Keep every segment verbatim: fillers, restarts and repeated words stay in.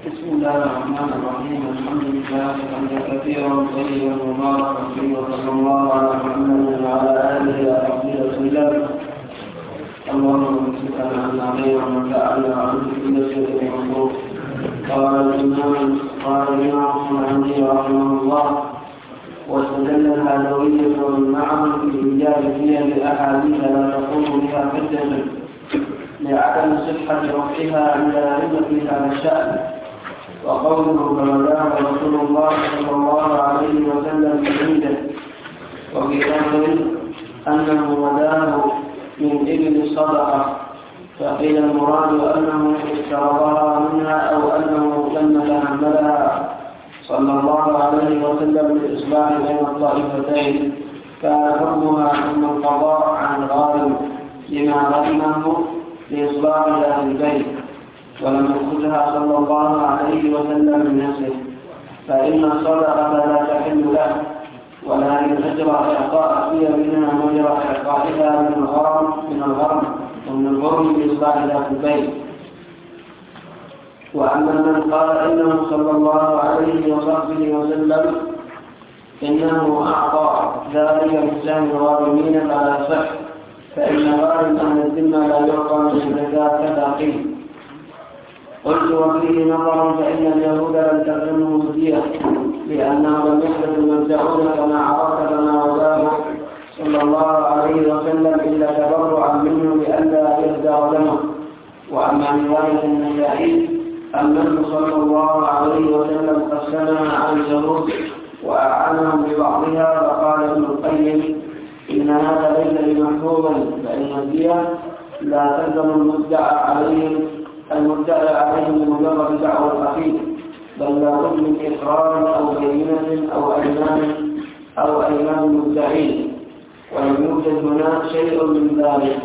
بسم الله الرحمن الرحيم. الحمد لله حمدا كثيرا طيبا مباركا فيه، وصلى الله على محمد وعلى اله وصحبه وسلم. اللهم صل على خير من فعل عنه كل شيء مخلوق. قال الامام قال الامام الصنعاني رحمه الله: واستدل الهالوية والمعن في رجال فيها بالاحاديث لا تقوم بها حجة لعدم صحة رفعها عند الأئمة في هذا الشأن. وقوله فمداه رسول الله صلى الله عليه وسلم عنده. وفي أمر أنه مداه من إبل الصدقة، فقيل المراد أنه اشترطها منها أو أنه لما تحملها صلى الله عليه وسلم للإصلاح بين الطائفتين كان حكمها حكم القضاء عن الغارم لما غرمه لإصلاح أهل البيت، ولم يأخذها صلى الله عليه وسلم من نفسه، فإن الصدقة لا تحل له، ولكن أجر إعطاء فيها منها وأجر إعطائها من الغرم من الغرم ومن الغرم لإصلاح أهل البيت. وأما من قال إنه صلى الله عليه وصحبه وسلم إنه أعطى ذلك لسان الغارمين فلا يصح، فإن غارم أهل الذمة لا يعطى من الزكاة كذا قيل. قلت وفيه نظر، فإن اليهود لم تغرمه هدية لأنه لم يحدث المبدعون كما عرفت كما وداه صلى الله عليه وسلم إلا تبرعا منه لئلا يهدى ولمه. وأما رواية النسائي أنه صلى الله عليه وسلم قسمها عن اليهود وأعانهم ببعضها، فقال ابن القيم إن هذا ليس بمحفوظا، فإن الدية لا تلزم المدعى عليهم المدعى عليهم بمجرد دعوى الخفيف، بل لا بد من إقرار أو بينة أو أيمان أو أيمان المدعين، ولم يوجد هنا شيء من ذلك.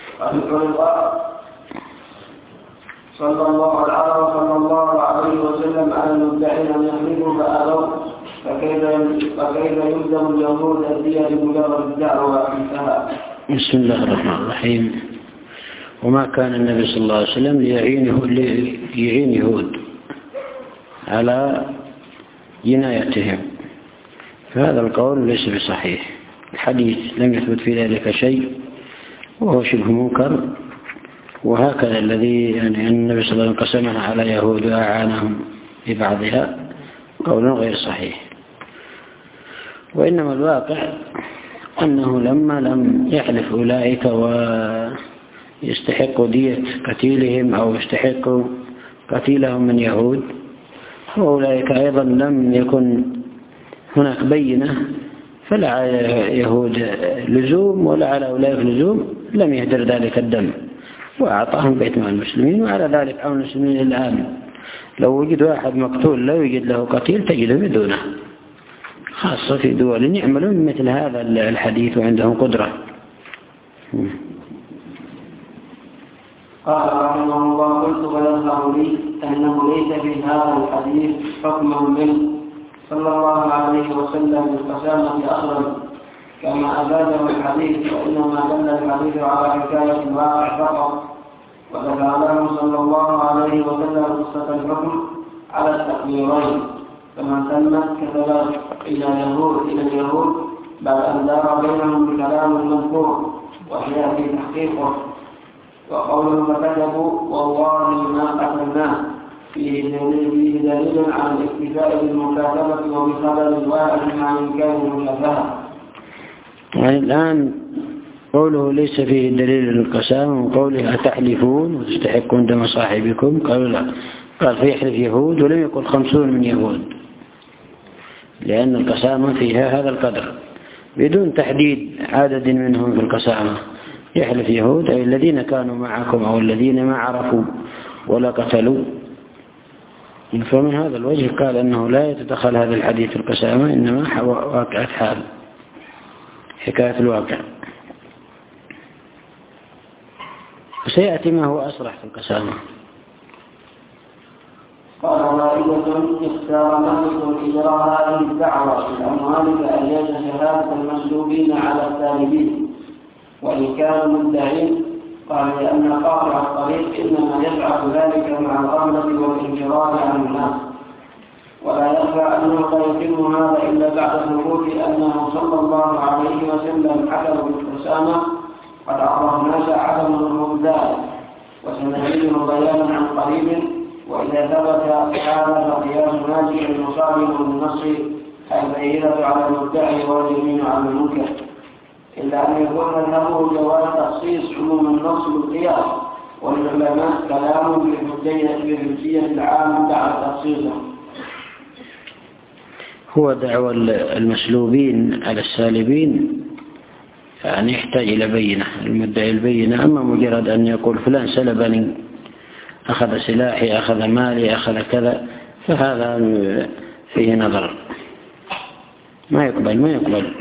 صلى الله صلى الله عليه وسلم على المدعين أن يحملوا فأبوا، فكيف فكيف يلزم اليهود الدية بمجرد الدعوة انتهى. بسم الله الرحمن الرحيم. وما كان النبي صلى الله عليه وسلم ليعين يهود على جنايتهم، فهذا القول ليس بصحيح. الحديث لم يثبت في ذلك شيء وهو شبه منكر، وهكذا الذي يعني أن النبي صلى الله عليه وسلم قسمها على يهود وأعانهم ببعضها قول غير صحيح. وإنما الواقع أنه لما لم يحلف أولئك ويستحقوا دية قتيلهم أو يستحقوا قتيلهم من يهود، وأولئك أيضا لم يكن هناك بينة، فلا على يهود لزوم ولا على أولئك لزوم، لم يهدر ذلك الدم وأعطاهم بيت مال المسلمين. وعلى ذلك عون المسلمين الآن لو وجد واحد مقتول لا يوجد له قتيل تجده بدونه، خاصة في دول يعملون مثل هذا الحديث وعندهم قدرة. قال رحمه الله: قلت ويظهر لي أنه ليس في هذا الحديث حكما منه صلى الله عليه وسلم بالقسامة أصلا كما أفاده الحديث، وإنما دل الحديث على حكاية الواقع فقط، وذكر له صلى الله عليه وسلم قصة الحكم على التقديرين، فمن سمت كتب إلى اليهود إلى اليهود بعد أن دار بينهم بكلام المذكور وسيأتي تحقيقه. وقوله فكتبوا والله ما قتلناه فيه دليل على الاكتفاء بالمكاتبة وبخبر الواحد مع إمكان المشابهة. يعني الآن قوله ليس فيه دليل للقسام، وقوله أتحلفون وتستحقون دم صاحبكم، قالوا لا، قال فيحلف يهود ولم يقل خمسون من يهود، لأن القسامة فيها هذا القدر بدون تحديد عدد منهم في القسامة. يحلف يهود أي الذين كانوا معكم أو الذين ما عرفوا ولا قتلوا. فمن هذا الوجه قال أنه لا يتدخل هذا الحديث في القسامة، إنما واقعة حال، حكاية الواقع. وسيأتي ما هو أصرح في القسامة. قال وائدة اختار مالك إجراء هذه الدعوة في الأموال فأجاز شهادة المسلوبين على التالبين، وإن كانوا مدعين قال لأن قاطع الطريق إنما يفعل ذلك مع الغفلة والانفراد عن الناس، ولا يخفى أنه لا يتم هذا إلا بعد ثبوت أنه صلى الله عليه وسلم حكم بالقسامة قد عرفناك عدم المبدال، وسنزيد بيانا عن قريب. وإذا ثبت هذا فقياس ناجي المصابر بالنص البينة على المدعي واليمين على المنكر، إلا أن يكون مذهبه جواز تخصيص عموم النص بالقياس، وللعلماء كلام بالحجية العام دعا تخصيصه. هو دعوى المسلوبين على السالبين يعني يحتاج إلى بينة، المدعي البينة. أما مجرد أن يقول فلان سلبني، أخذ سلاحي، أخذ مالي، أخذ كذا، فهذا فيه نظر، ما يقبل ما يقبل.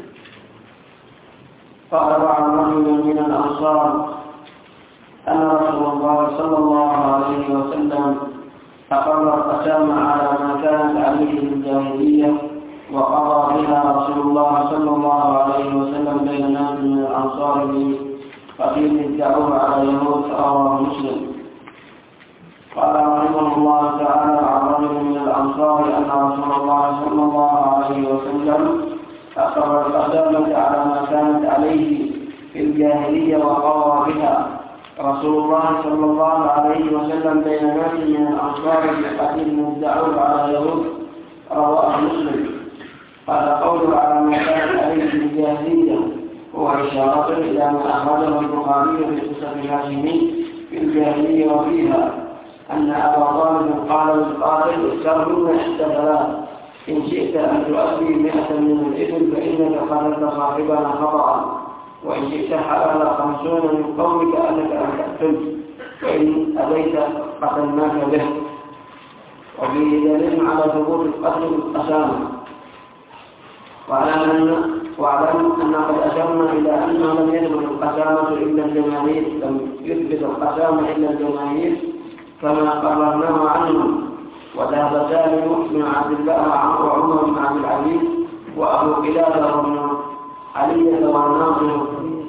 قال بعض رجل من الأنصار أن رسول الله صلى الله عليه وسلم أقر القسامة على ما كانت عليه في الجاهلية، وقضى بها رسول الله صلى الله عليه وسلم بين ناس من الأنصار فقيل ادعوه على يهود، رواه مسلم. قال رحمه الله تعالى عن رجل من الأنصار أن رسول الله صلى الله عليه وسلم أقر القسامة على ما كانت عليه في الجاهلية وقضى بها رسول الله صلى الله عليه وسلم بين ناس من الأنصار بقتيل ادعوه على يهود، رواه مسلم. قال قوله على ما كانت عليه في الجاهلية هو إشارة إلى ما أخرجه البخاري في قصة الهاشمي في الجاهلية، وفيها أن أبا طالب قال للقاتل استغفر إحدى ثلاث، إن شئت أن تؤدي مئة من الإبل فإنك قتلت صاحبنا خطأ، وإن شئت حلال خمسون من قومك أنك أن تقتل، وإن أبيت قتلناك به. وفيه دليل على ثبوت القتل بالقسامة. واعلم أن قد أشرنا إلى أنه لم يثبت القسامة إلا الجماهير، لم يثبت القسامة إلا الجماهير كما قررناه عنهم. وذهب سالم بن عبد الله وعمر بن عبد العزيز وأبو قلابة وابن علي والناصر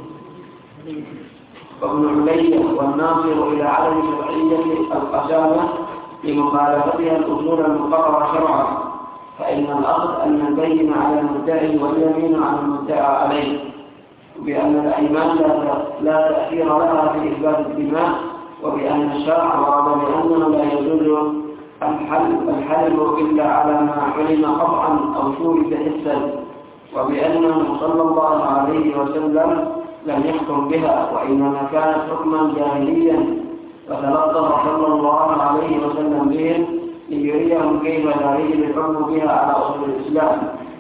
وابن علي والناصر إلى عدم شرعية القسامة لمخالفتها الأصول المقررة شرعا، فإن الأصل أن البين على المدعي واليمين على المدعى عليه، بأن الأيمان لا تأثير لها في إثبات الدماء، وبأن الشرع ورد بأنه لا يجوز الحلف إلا على ما علم قطعا أو شورد حسا، وبأنه صلى الله عليه وسلم لم يحكم بها، وإنما كانت حكما جاهليا، فتلطف صلى الله عليه وسلم بهم ليريهم كيف لا يجب الحكم بها على أصول الإسلام.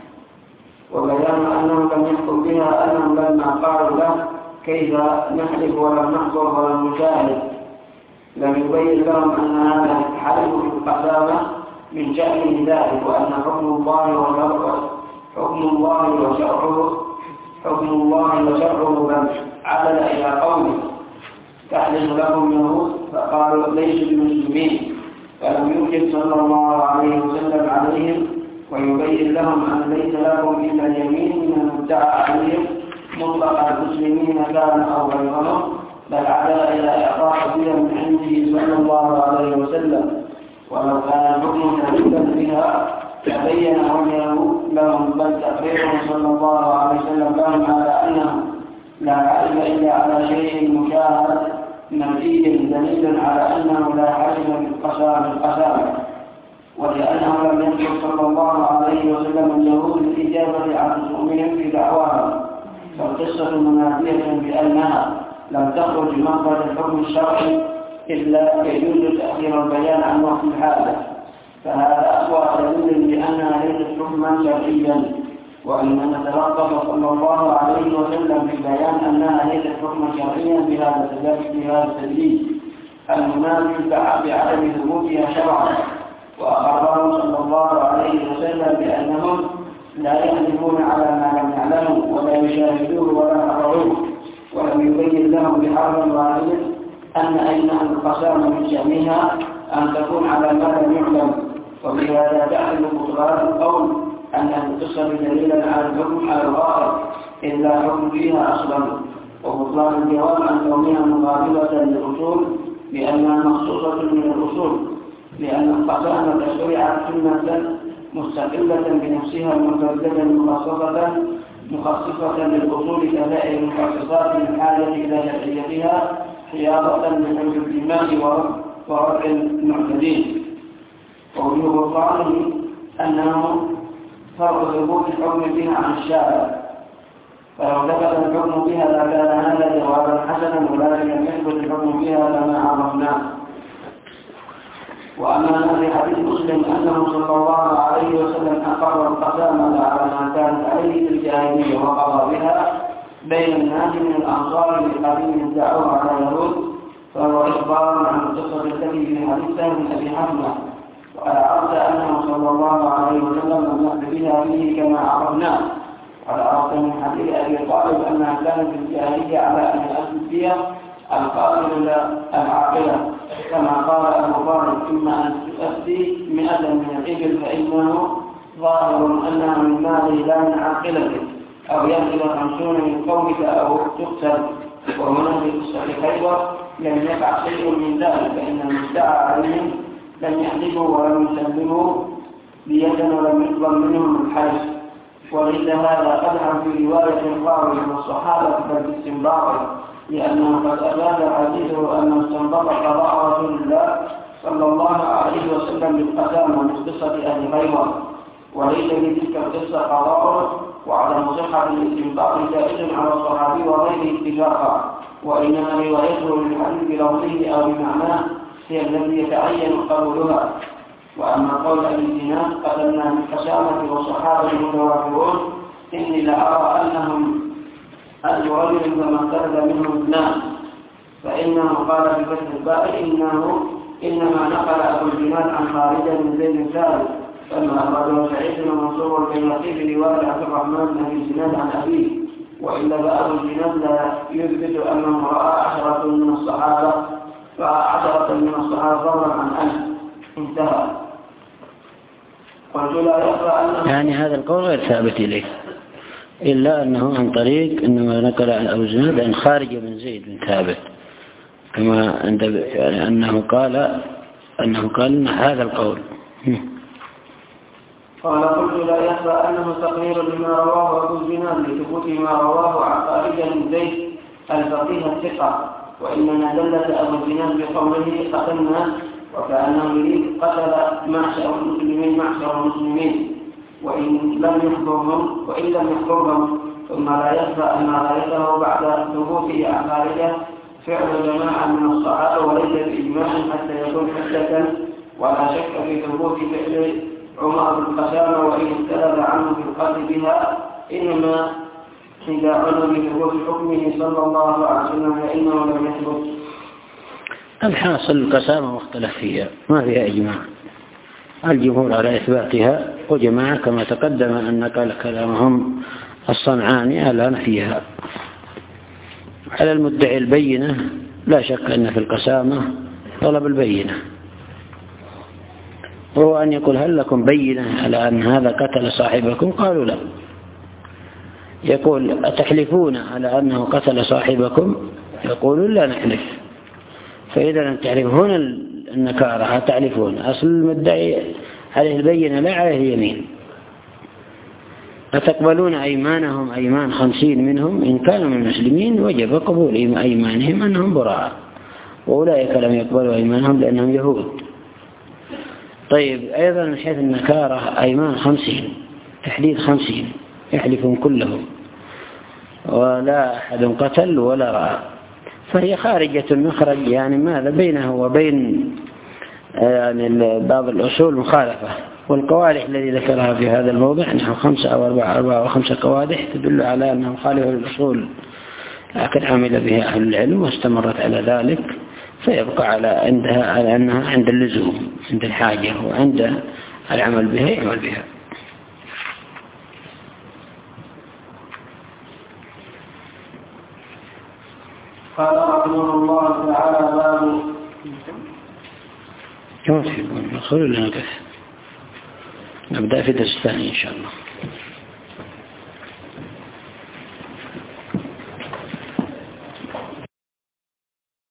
وبيان أنهم لم يحكم بها أنهم لما قالوا له كيف نحلف ولم نحضر ولم نشاهد، لم يبين لهم أن هذا الحلف في القسامة من شأن ذلك، وأن حكم الله وشرعه حكم الله وشرعه حكم الله وشرعه بل عدل إلى قوله تحلف لهم يهود فقالوا ليسوا بمسلمين، فلم يوجد صلى الله عليه وسلم عليهم ويبين لهم أن ليس لهم إلا اليمين من المدعى عليهم مطلق المسلمين كان أو غيرهم، بل عدل إلى إعطاء دين من عنده صلى الله عليه وسلم. ولو كان الحكم ثابتا بها تبين وجهه لهم، بل تقريره صلى الله عليه وسلم لهم على أنه لا علم إلا على شيء مشاهد مرئي دليل على أنه لا علم بالقسامة، ولأنه لم يذكر صلى الله عليه وسلم اليهود الإجابة عن خصومهم في دعواهم، فالقصة منافية بأنها لم تخرج مخرج الحكم الشرعي إلا يجوز تأخير البيان عن وقت الحاجة، فهذا أقوى دليل بأنها ليست حكما شرعيا، وإنما تلطف صلى الله عليه وسلم في بيان أنها ليست حكما شرعيا بهذا التدليل المنافي بعدم ثبوتها شرعا. وأخبرهم صلى الله عليه وسلم بأنهم لا يحلفون على ما لم يعلموا ولا يشاهدوه ولا حضروه، ولم يبين لهم بحرف واحد أن أيمان القسامة من شأنها أن تكون على ما لم يعلم، وبهذا تحل بطلان القول أن القصة دليلا على الحكم على الغائب إلا حكم فيها أصلا، وبطلان الجواب عن كونها مقابلة للأصول لأنها مخصوصة من الأصول، لأن القسامة شرعت سنة مستقلة بنفسها مترددة مخصصة مخصصة للأصول كسائر المخصصات من حاجة إلى شرعيتها حياطة لحفظ الدماء ورفع المعتدين. ووجوه بطلانه أنه فرق ثبوت الحكم بها عن الشارع، فلو ثبت الحكم بها لكان هذا جوابا حسنا، ولكن لم يثبت الحكم بها لما عرفناه. وأما في حديث مسلم أنه صلى الله عليه وسلم أقر القسامة على ما كانت عليه في الجاهلية وقضى بها بين الناس من الأنصار لقديم ادعوا على اليهود، فهو إخبار عن القصة التي في حديث من أبي حمزة، وقد عرفت أنه صلى الله عليه وسلم لم يأت بها فيه كما عرفناه. وقد عرفت من حديث أبي طالب أنها كانت في الجاهلية على أن يؤدي فيها القاتل العاقلة، كما قال أبو طالب: إما أن تؤدي مئة من الإبل فإنه ظاهر أنها من مال لا من عاقلته، أو يأكل خمسون من قومك أو تقتل. وهنا في قصة خيبر لم يقع شيء من ذلك، فإن المدعى عليهم لم يحلفوا ولم يسلموا بيدا ولم يطلب منهم الحج. وليس هذا أدعى في رواية القاضي من الصحابة بل باستنباطه، لأنه قد أبان حديثه أنه استنبط قضاء رسول الله صلى الله عليه وسلم بالقسامة من قصة أهل خيبر، وليس في تلك القصة قضاء، وعدم صحة الاستنباط جائز على الصحابي وغيره اتفاقا، وإنما روايته للحديث بلفظه أو بمعناه هي التي يتعين قبولها. وأما قول أبي الزناد قتلنا بالقسامة والصحابة متوافرون، إني لأرى أنهم ألف رجل فما اختلف منهم اثنان، فإنه قال في فتح الباء إنه إنما نقل أبو الزناد عن خارجة من زيد ثابت، فما أخرجه سعيد ومنصور البيهقي برواية عبد الرحمن بن أبي الزناد عن أبيه. وإلا فأبو الزناد لا يثبت أنه رأى عشرة من الصحابة رأى عشرة من الصحابة فضلا عن ألف. انتهى. قلت لا يخفى أنه يعني هذا القول غير ثابت إليه، إلا أنه عن طريق إنما نقل عن أبو الزناد عن خارج من زيد بن ثابت، كما عند يعني أنه قال أنه قال إن هذا القول. قال قلت لا يخفى أنه تقرير لما رواه أبو الزناد لثبوت ما رواه عن خارج من زيد الفقيه الثقة، وإنما دلت أبو الزناد بقوله قتلنا، وكأنه يريد قتل معشر المسلمين معشر المسلمين وإن لم يحضرهم وإن لم يحضرهم ثم لا يخفى أن رايته بعد ثبوته عن خارجه فعل جماعة من الصحابة وليس بإجماع حتى يكون حجة، ولا شك في ثبوت فعل عمر بن القسامة وإن اختلف عنه في القتل بها، إنما إذا علم بثبوت حكمه صلى الله عليه وسلم فإنه لم يثبت. الحاصل القسامة مختلف فيها، ما فيها إجماع، الجمهور على إثباتها، وجماعة كما تقدم أن قال كلامهم الصنعاني على نفيها. على المدعي البينة لا شك أن في القسامة طلب البينة، وهو أن يقول هل لكم بينة على أن هذا قتل صاحبكم؟ قالوا لا. يقول أتحلفون على أنه قتل صاحبكم؟ يقولون لا نحلف. فإذا لم تحلفون النكارة تعرفون أصل المدعي عليه البينة لا عليه اليمين. أتقبلون أيمانهم أيمان خمسين منهم إن كانوا من المسلمين وجب قبول أيمانهم أنهم براء، وأولئك لم يقبلوا أيمانهم لأنهم يهود. طيب أيضا من حيث النكارة أيمان خمسين تحديد خمسين يحلفون كلهم ولا أحد قتل ولا رأى، فهي خارجة المخرج، يعني ماذا بينه وبين يعني بعض الأصول مخالفة. والقوادح الذي ذكرها في هذا الموضع نحو خمسة أو أربعة أربعة أو خمسة قوادح تدل على أنه مخالفة للأصول، لكن عمل بها أهل العلم واستمرت على ذلك، فيبقى على عندها على أنها عند اللزوم عند الحاجة، وعند العمل بها يعمل بها. قال رحمه الله تعالى باب كما تحبون نقول لنا كيف نبدأ في درس ثاني إن شاء الله.